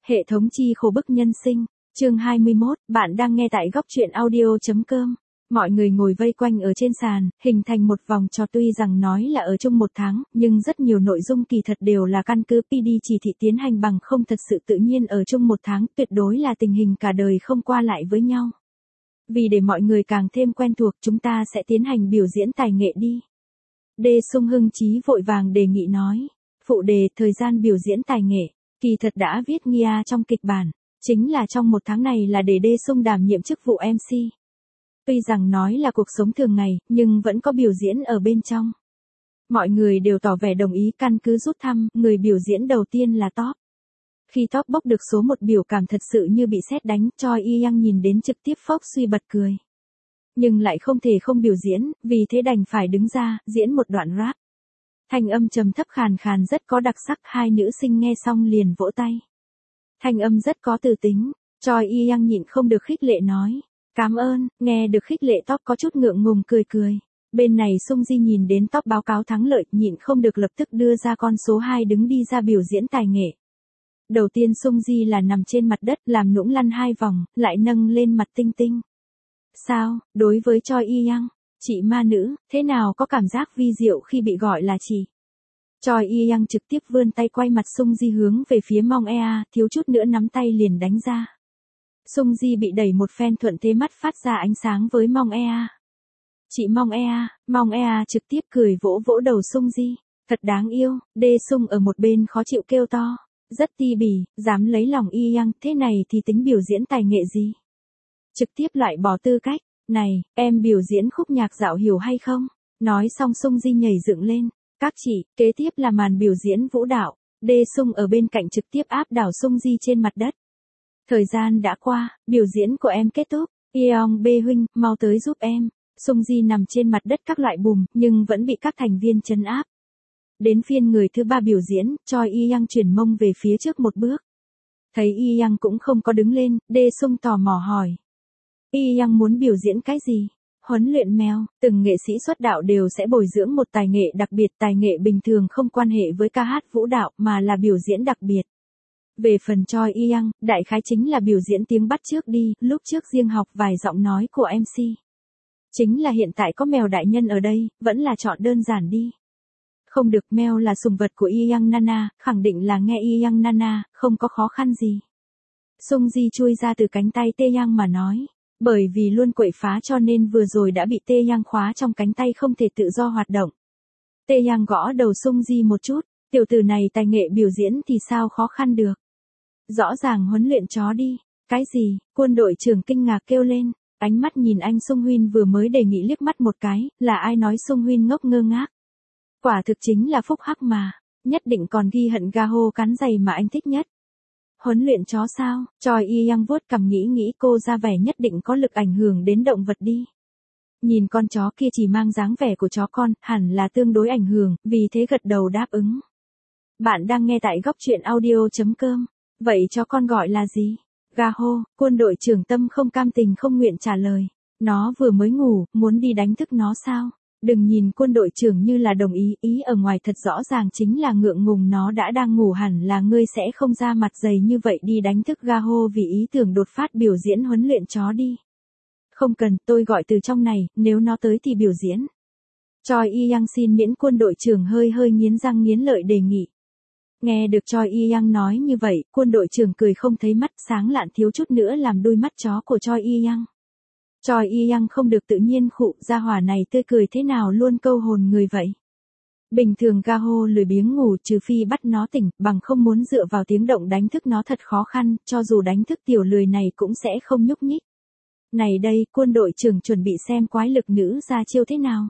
Hệ thống chi khổ bức nhân sinh, chương 21, bạn đang nghe tại góc truyện audio.com. Mọi người ngồi vây quanh ở trên sàn, hình thành một vòng tròn tuy rằng nói là ở chung một tháng, nhưng rất nhiều nội dung kỳ thật đều là căn cứ PD chỉ thị tiến hành bằng không thật sự tự nhiên ở chung một tháng, tuyệt đối là tình hình cả đời không qua lại với nhau. Vì để mọi người càng thêm quen thuộc chúng ta sẽ tiến hành biểu diễn tài nghệ đi. Đê Sung hưng chí vội vàng đề nghị nói. Phụ đề, thời gian biểu diễn tài nghệ. Kỳ thật đã viết Nghia trong kịch bản, chính là trong một tháng này là để Đê Sung đảm nhiệm chức vụ MC. Tuy rằng nói là cuộc sống thường ngày, nhưng vẫn có biểu diễn ở bên trong. Mọi người đều tỏ vẻ đồng ý căn cứ rút thăm, người biểu diễn đầu tiên là Top. Khi Top bốc được số 1 biểu cảm thật sự như bị sét đánh, Choi Yi-young nhìn đến trực tiếp phốc suy bật cười. Nhưng lại không thể không biểu diễn, vì thế đành phải đứng ra, diễn một đoạn rap. Thanh âm trầm thấp khàn khàn rất có đặc sắc, hai nữ sinh nghe xong liền vỗ tay. Thanh âm rất có từ tính, Choi Yi-young nhịn không được khích lệ nói. Cảm ơn, nghe được khích lệ Top có chút ngượng ngùng cười cười. Bên này Sung Ji nhìn đến Top báo cáo thắng lợi, nhịn không được lập tức đưa ra con số 2 đứng đi ra biểu diễn tài nghệ. Đầu tiên Sung Ji là nằm trên mặt đất làm nũng lăn 2 vòng, lại nâng lên mặt tinh tinh. Sao, đối với Choi Yi-young, chị ma nữ, thế nào có cảm giác vi diệu khi bị gọi là chị? Choi Yi-young trực tiếp vươn tay quay mặt Sung Ji hướng về phía Mong Ea, thiếu chút nữa nắm tay liền đánh ra. Sung Ji bị đẩy một phen thuận thế mắt phát ra ánh sáng với Mong Ea. Chị Mong Ea trực tiếp cười vỗ vỗ đầu Sung Ji. Thật đáng yêu, Đê Sung ở một bên khó chịu kêu to. Rất ti bỉ, dám lấy lòng Yi-young, thế này thì tính biểu diễn tài nghệ gì? Trực tiếp loại bỏ tư cách. Này, em biểu diễn khúc nhạc dạo hiểu hay không? Nói xong Sung Ji nhảy dựng lên. Các chị, kế tiếp là màn biểu diễn vũ đạo. Đê Sung ở bên cạnh trực tiếp áp đảo Sung Ji trên mặt đất. Thời gian đã qua, biểu diễn của em kết thúc. Yeong Bê huynh, mau tới giúp em. Sung Ji nằm trên mặt đất các loại bùm, nhưng vẫn bị các thành viên trấn áp. Đến phiên người thứ 3 biểu diễn, Choi Yi-young chuyển mông về phía trước một bước. Thấy Yi-young cũng không có đứng lên, Đê Sung tò mò hỏi. Yi-young muốn biểu diễn cái gì? Huấn luyện mèo, từng nghệ sĩ xuất đạo đều sẽ bồi dưỡng một tài nghệ đặc biệt, tài nghệ bình thường không quan hệ với ca hát vũ đạo mà là biểu diễn đặc biệt. Về phần Choi Yi-young, đại khái chính là biểu diễn tiếng bắt chước đi, lúc trước riêng học vài giọng nói của MC. Chính là hiện tại có mèo đại nhân ở đây, vẫn là chọn đơn giản đi. Không được, mèo là sùng vật của Yi-young Nana, khẳng định là nghe Yi-young Nana, không có khó khăn gì. Sung Ji chui ra từ cánh tay Tae-young mà nói. Bởi vì luôn quậy phá cho nên vừa rồi đã bị Tae-young khóa trong cánh tay không thể tự do hoạt động. Tae-young gõ đầu Sung Ji một chút, tiểu tử này tài nghệ biểu diễn thì sao khó khăn được. Rõ ràng huấn luyện chó đi. Cái gì? Quân đội trưởng kinh ngạc kêu lên. Ánh mắt nhìn anh Sung Huyên vừa mới đề nghị liếc mắt một cái, là ai nói Sung Huyên ngốc ngơ ngác. Quả thực chính là phúc hắc mà. Nhất định còn ghi hận Gaho cắn giày mà anh thích nhất. Huấn luyện chó sao? Choi Yi-young vuốt cằm nghĩ cô ra vẻ nhất định có lực ảnh hưởng đến động vật đi. Nhìn con chó kia chỉ mang dáng vẻ của chó con, hẳn là tương đối ảnh hưởng, vì thế gật đầu đáp ứng. Bạn đang nghe tại góc truyện audio.com. Vậy cho con gọi là gì? Gaho, quân đội trưởng Tâm không cam tình không nguyện trả lời. Nó vừa mới ngủ, muốn đi đánh thức nó sao? Đừng nhìn quân đội trưởng như là đồng ý, ý ở ngoài thật rõ ràng chính là ngượng ngùng, nó đã đang ngủ, hẳn là ngươi sẽ không ra mặt dày như vậy đi đánh thức Gaho vì ý tưởng đột phát biểu diễn huấn luyện chó đi. Không cần, tôi gọi từ trong này, nếu nó tới thì biểu diễn. Choi Yi-young xin miễn, quân đội trưởng hơi nghiến răng nghiến lợi đề nghị. Nghe được Choi Yi-young nói như vậy, quân đội trưởng cười không thấy mắt, sáng lạn thiếu chút nữa làm đôi mắt chó của Choi Yi-young. Choi Yi-young không được tự nhiên khụ, gia hỏa này tươi cười thế nào luôn câu hồn người vậy. Bình thường Gaho lười biếng ngủ trừ phi bắt nó tỉnh, bằng không muốn dựa vào tiếng động đánh thức nó thật khó khăn, cho dù đánh thức tiểu lười này cũng sẽ không nhúc nhích. Này đây, quân đội trưởng chuẩn bị xem quái lực nữ ra chiêu thế nào.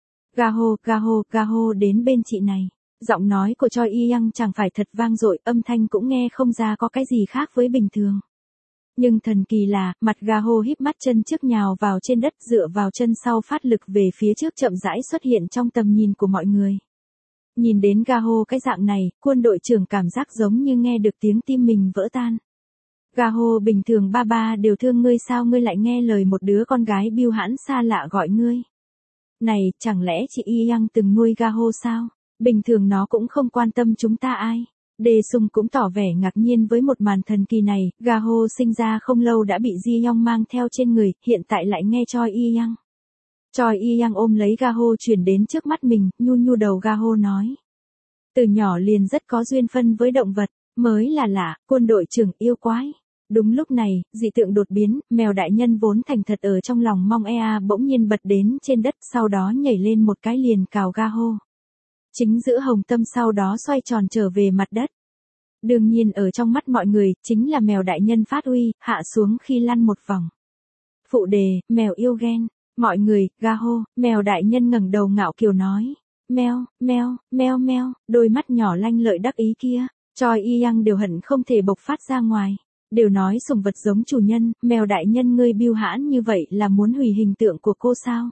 Gaho đến bên chị này. Giọng nói của Choi Yi-young chẳng phải thật vang dội, âm thanh cũng nghe không ra có cái gì khác với bình thường. Nhưng thần kỳ là, mặt Gaho híp mắt, chân trước nhào vào trên đất, dựa vào chân sau phát lực về phía trước chậm rãi xuất hiện trong tầm nhìn của mọi người. Nhìn đến Gaho cái dạng này, quân đội trưởng cảm giác giống như nghe được tiếng tim mình vỡ tan. Gaho, bình thường ba đều thương ngươi sao ngươi lại nghe lời một đứa con gái biêu hãn xa lạ gọi ngươi. Này, chẳng lẽ chị Yi-young từng nuôi Gaho sao? Bình thường nó cũng không quan tâm chúng ta ai. Đề Sung cũng tỏ vẻ ngạc nhiên với một màn thần kỳ này, Gaho sinh ra không lâu đã bị Ji Yong mang theo trên người, hiện tại lại nghe Choi Y-yang. Choi Y-yang ôm lấy Gaho chuyển đến trước mắt mình, nhu nhu đầu Gaho nói. Từ nhỏ liền rất có duyên phân với động vật, mới là lạ, quân đội trưởng yêu quái. Đúng lúc này, dị tượng đột biến, mèo đại nhân vốn thành thật ở trong lòng Mong Ea bỗng nhiên bật đến trên đất, sau đó nhảy lên một cái liền cào Gaho. Chính giữa hồng tâm sau đó xoay tròn trở về mặt đất. Đương nhiên ở trong mắt mọi người, chính là mèo đại nhân phát uy, hạ xuống khi lăn một vòng. Phụ đề, mèo yêu ghen. Mọi người, Gaho, mèo đại nhân ngẩng đầu ngạo kiều nói. Meo, meo, meo meo, đôi mắt nhỏ lanh lợi đắc ý kia. Choi Y-yang đều hận không thể bộc phát ra ngoài. Đều nói sủng vật giống chủ nhân, mèo đại nhân ngươi biêu hãn như vậy là muốn hủy hình tượng của cô sao?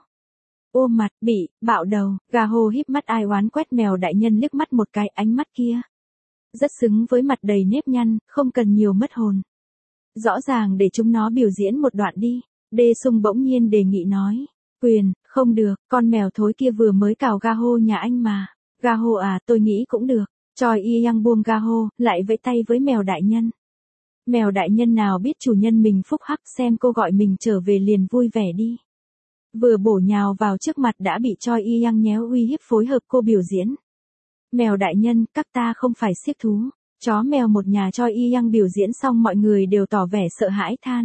Ôm mặt, bị, bạo đầu, Gaho híp mắt ai oán quét mèo đại nhân liếc mắt một cái, ánh mắt kia. Rất xứng với mặt đầy nếp nhăn, không cần nhiều mất hồn. Rõ ràng để chúng nó biểu diễn một đoạn đi. Đê Sung bỗng nhiên đề nghị nói. Quyền, không được, con mèo thối kia vừa mới cào Gaho nhà anh mà. Gaho à, tôi nghĩ cũng được. Choi Y-yang buông Gaho, lại vẫy tay với mèo đại nhân. Mèo đại nhân nào biết chủ nhân mình phúc hắc, xem cô gọi mình trở về liền vui vẻ đi. Vừa bổ nhào vào trước mặt đã bị Choi Y-yang nhéo uy hiếp phối hợp cô biểu diễn. Mèo đại nhân, các ta không phải siếc thú. Chó mèo một nhà Choi Y-yang biểu diễn xong mọi người đều tỏ vẻ sợ hãi than.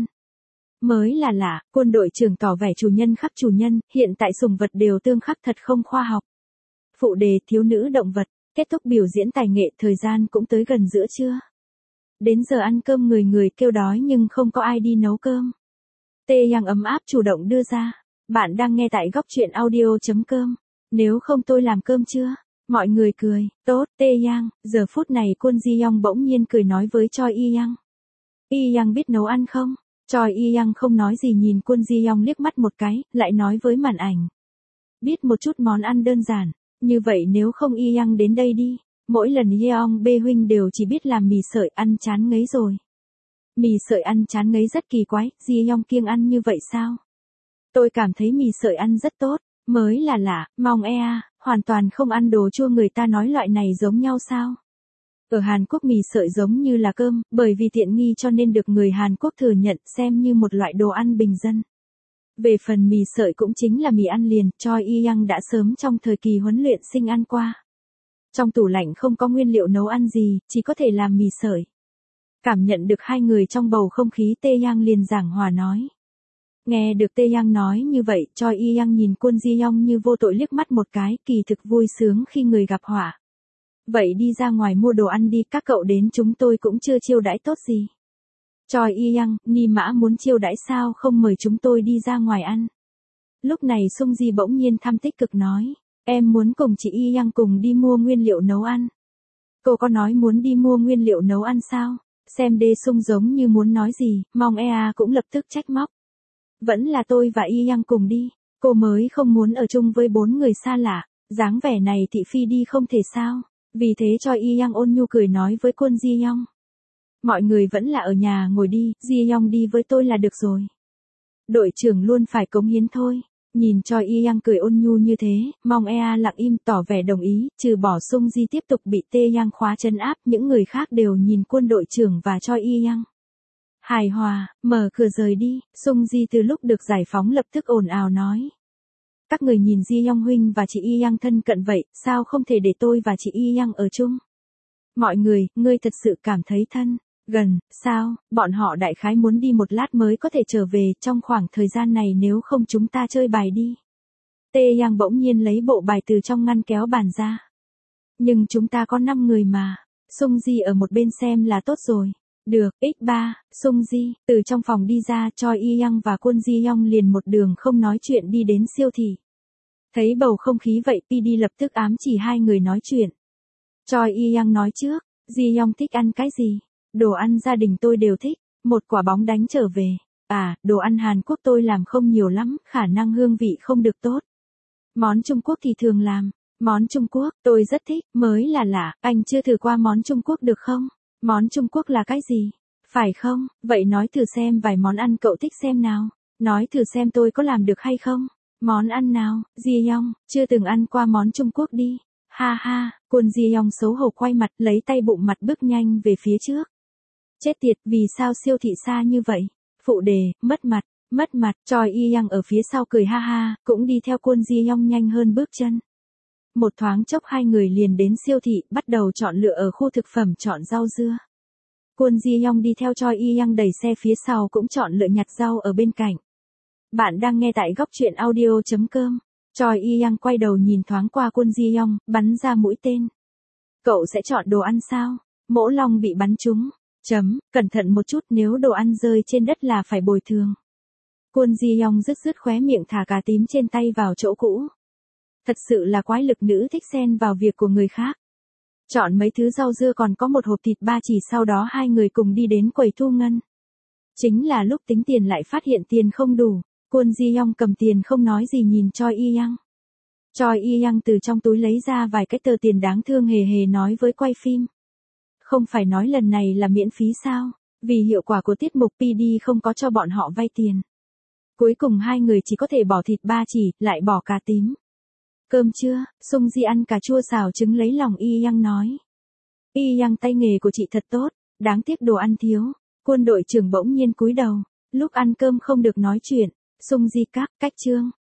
Mới là lạ, quân đội trưởng tỏ vẻ chủ nhân khắc chủ nhân, hiện tại sủng vật đều tương khắc thật không khoa học. Phụ đề, thiếu nữ động vật, kết thúc biểu diễn tài nghệ, thời gian cũng tới gần giữa trưa. Đến giờ ăn cơm người người kêu đói nhưng không có ai đi nấu cơm. Tae-yang ấm áp chủ động đưa ra. Bạn đang nghe tại góc truyện audio.com. Nếu không tôi làm cơm chưa? Mọi người cười, tốt, Tae-yang. Giờ phút này Kwon Ji-young bỗng nhiên cười nói với Choi Y-yang. Y-yang biết nấu ăn không? Choi Y-yang không nói gì nhìn Kwon Ji-young liếc mắt một cái, lại nói với màn ảnh. Biết một chút món ăn đơn giản, như vậy nếu không Y-yang đến đây đi. Mỗi lần Yeong bê huynh đều chỉ biết làm mì sợi, ăn chán ngấy rồi. Mì sợi ăn chán ngấy rất kỳ quái, Yeong kiêng ăn như vậy sao? Tôi cảm thấy mì sợi ăn rất tốt, mới là lạ, Mong Ea, hoàn toàn không ăn đồ chua, người ta nói loại này giống nhau sao? Ở Hàn Quốc mì sợi giống như là cơm, bởi vì tiện nghi cho nên được người Hàn Quốc thừa nhận xem như một loại đồ ăn bình dân. Về phần mì sợi cũng chính là mì ăn liền, Choi Y-yang đã sớm trong thời kỳ huấn luyện sinh ăn qua. Trong tủ lạnh không có nguyên liệu nấu ăn gì, chỉ có thể làm mì sợi. Cảm nhận được hai người trong bầu không khí, Tae-yang liền giảng hòa nói. Nghe được Tae-yang nói như vậy, Choi Y-yang nhìn Kwon Ji-young như vô tội liếc mắt một cái, kỳ thực vui sướng khi người gặp họa. Vậy đi ra ngoài mua đồ ăn đi, các cậu đến chúng tôi cũng chưa chiêu đãi tốt gì. Choi Y-yang, Ni Mã muốn chiêu đãi sao không mời chúng tôi đi ra ngoài ăn. Lúc này Sung Ji bỗng nhiên thăm tích cực nói. Em muốn cùng chị Y-yang cùng đi mua nguyên liệu nấu ăn. Cô có nói muốn đi mua nguyên liệu nấu ăn sao? Xem Đê Sung giống như muốn nói gì, Mong Ea cũng lập tức trách móc. Vẫn là tôi và Y-yang cùng đi, cô mới không muốn ở chung với 4 người xa lạ, dáng vẻ này thị phi đi không thể sao. Vì thế cho Y-yang ôn nhu cười nói với Kwon Ji-young. Mọi người vẫn là ở nhà ngồi đi, Ji-young đi với tôi là được rồi. Đội trưởng luôn phải cống hiến thôi. Nhìn Choi Y-yang cười ôn nhu như thế, Mong Ea lặng im tỏ vẻ đồng ý, trừ bỏ Sung Ji tiếp tục bị Tae-yang khóa chân áp, những người khác đều nhìn quân đội trưởng và Choi Y-yang. Hài hòa, mở cửa rời đi, Sung Ji từ lúc được giải phóng lập tức ồn ào nói. Các người nhìn Ji-young huynh và chị Y-yang thân cận vậy, sao không thể để tôi và chị Y-yang ở chung? Mọi người, ngươi thật sự cảm thấy thân gần, sao? Bọn họ đại khái muốn đi một lát mới có thể trở về, trong khoảng thời gian này nếu không chúng ta chơi bài đi. Tae-yang bỗng nhiên lấy bộ bài từ trong ngăn kéo bàn ra. Nhưng chúng ta có 5 người mà. Sung Ji ở một bên xem là tốt rồi. Được, x3, Sung Ji, từ trong phòng đi ra, Choi Y-yang và Kwon Ji-young liền một đường không nói chuyện đi đến siêu thị. Thấy bầu không khí vậy, PD lập tức ám chỉ hai người nói chuyện. Choi Y-yang nói trước, Ji-young thích ăn cái gì? Đồ ăn gia đình tôi đều thích, một quả bóng đánh trở về. À, đồ ăn Hàn Quốc tôi làm không nhiều lắm, khả năng hương vị không được tốt. Món Trung Quốc thì thường làm. Món Trung Quốc, tôi rất thích, mới là lạ, anh chưa thử qua món Trung Quốc được không? Món Trung Quốc là cái gì? Phải không? Vậy nói thử xem vài món ăn cậu thích xem nào. Nói thử xem tôi có làm được hay không? Món ăn nào? Ji-young, chưa từng ăn qua món Trung Quốc đi. Ha ha, Kwon Ji Young xấu hổ quay mặt lấy tay bụng mặt bước nhanh về phía trước. Chết tiệt, vì sao siêu thị xa như vậy? Phụ đề, mất mặt, Choi Yi-young ở phía sau cười ha ha, cũng đi theo Kwon Ji Young nhanh hơn bước chân. Một thoáng chốc hai người liền đến siêu thị, bắt đầu chọn lựa ở khu thực phẩm chọn rau dưa. Kwon Ji Young đi theo Choi Yi-young đẩy xe phía sau cũng chọn lựa nhặt rau ở bên cạnh. Bạn đang nghe tại góc truyện audio.com. Choi Yi-young quay đầu nhìn thoáng qua Kwon Ji Young, bắn ra mũi tên. Cậu sẽ chọn đồ ăn sao? Mỗ Long bị bắn trúng. Cẩn thận một chút, nếu đồ ăn rơi trên đất là phải bồi thường. Kwon Ji Young rứt khóe miệng thả cà tím trên tay vào chỗ cũ. Thật sự là quái lực nữ thích xen vào việc của người khác. Chọn mấy thứ rau dưa còn có một hộp thịt ba chỉ, sau đó hai người cùng đi đến quầy thu ngân. Chính là lúc tính tiền lại phát hiện tiền không đủ. Kwon Ji Young cầm tiền không nói gì nhìn Choi Yi-young. Choi Yi-young từ trong túi lấy ra vài cái tờ tiền đáng thương hề hề nói với quay phim. Không phải nói lần này là miễn phí sao? Vì hiệu quả của tiết mục PD không có cho bọn họ vay tiền. Cuối cùng hai người chỉ có thể bỏ thịt ba chỉ, lại bỏ cà tím. Cơm chưa? Sung Ji ăn cà chua xào trứng lấy lòng Yi-young nói. Yi-young, tay nghề của chị thật tốt, đáng tiếc đồ ăn thiếu. Quân đội trưởng bỗng nhiên cúi đầu, lúc ăn cơm không được nói chuyện. Sung Ji cách Trương.